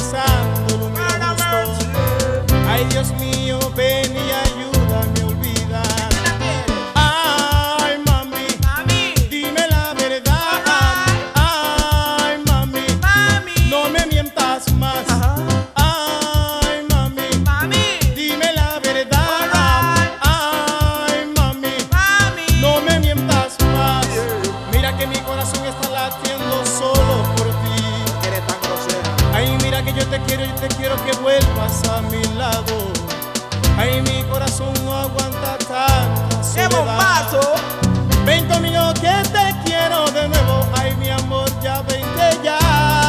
besando, lo miro justo. Ay, Dios mío, ven y ayúdame a olvidar. Ay, mami, dime la verdad. Ay, mami, no me mientas más. Ay, mami, dime la verdad. Ay, mami, no me mientas más. Mira que mi corazón está latiendo solo por ti. Eres tan grosera. Ay, mira que yo te quiero que vuelvas a mi lado. Ay, mi corazón no aguanta tanta ¡Qué soledad. bombazo! Ven conmigo que te quiero de nuevo. Ay, mi amor, ya vente ya.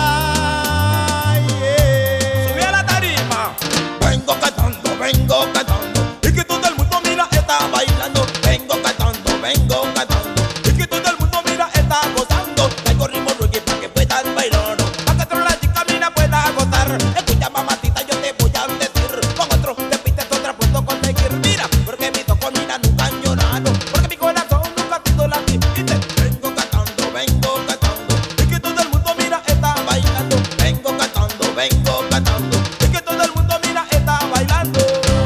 Yeah. Subí a la tarima. Vengo cantando, y que todo el mundo mira, está bailando. Vengo cantando, y que todo el mundo mira, está gozando. Traigo ritmo reggae para que puedan bailar, para que toda la chica mira pueda gozar. Escucha mamacita, yo te voy a decir, con otro te pites otra puedo conseguir. Mira, porque mis ojos mira nunca han llorado, porque mi corazón nunca ha sido latir. Y te vengo cantando, y que todo el mundo mira, está bailando. Vengo cantando, y que todo el mundo mira, está bailando.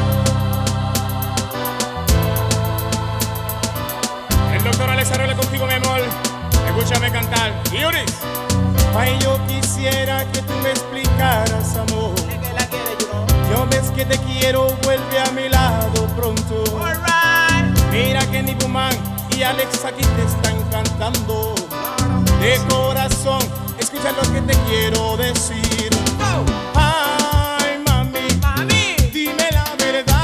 El doctor Alex Arroyo contigo, mi amor. Escúchame cantar. Yuris. Ay, yo quisiera que tú me explicaras, amor. ¿De qué la quieres, yo? Yo ves que te quiero, vuelve a mi lado pronto. Alright. Mira que Nico Man y Alex aquí te están cantando. De corazón, escucha lo que te quiero decir. Ay, mami, dime la verdad.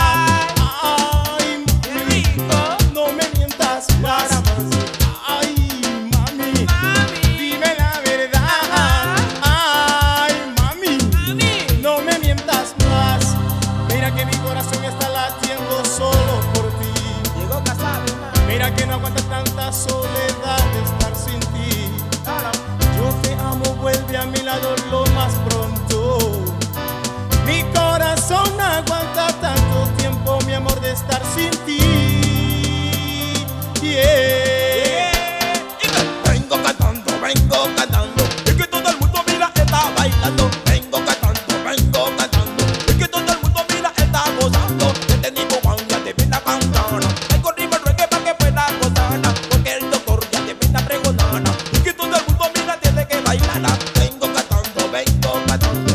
Ay, ¡Qué mami, rico! no me mientas más. Ay, mami, dime la verdad. Ay, mami, no me mientas más. Mira que mi corazón está latiendo solo por ti. Llegó casado. Mira que no aguanta tanta soledad de estar sin ti. Yo te amo, vuelve a mi lado lo más pronto. Mi corazón no aguanta tanto tiempo, mi amor, de estar sin ti. Yeah. Vengo cantando, y que todo el mundo mira, está bailando. Vengo cantando, y que todo el mundo mira, está gozando. Este Nico Man ya te viene a cantar. Hay con ritmo reggae para que pueda gozar, porque el doctor ya te viene a pregonar. Y que todo el mundo mira, tiene que bailar. Vengo cantando,